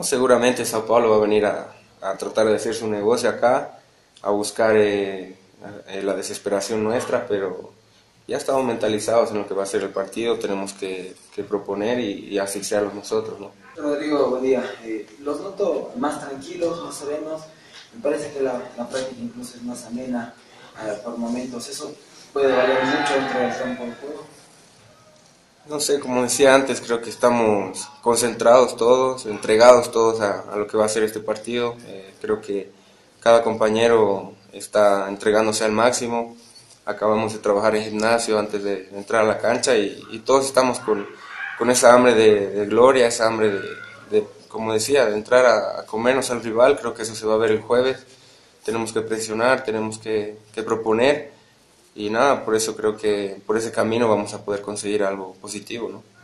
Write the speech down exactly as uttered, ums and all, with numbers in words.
No, seguramente Sao Paulo va a venir a, a tratar de hacer su negocio acá, a buscar eh, eh, la desesperación nuestra, pero ya estamos mentalizados en lo que va a ser el partido, tenemos que, que proponer y, y asfixiarlos nosotros, ¿no? Rodrigo, buen día. Eh, los noto más tranquilos, más serenos. Me parece que la, la práctica incluso es más amena eh, por momentos. Eso puede valer mucho dentro del campo de juego. No sé, como decía antes, creo que estamos concentrados todos, entregados todos a, a lo que va a ser este partido. Eh, creo que cada compañero está entregándose al máximo. Acabamos de trabajar en gimnasio antes de entrar a la cancha y, y todos estamos con, con esa hambre de, de gloria, esa hambre de, de, como decía, de entrar a, a comernos al rival. Creo que eso se va a ver el jueves. Tenemos que presionar, tenemos que, que proponer. Y nada, por eso creo que por ese camino vamos a poder conseguir algo positivo, ¿no?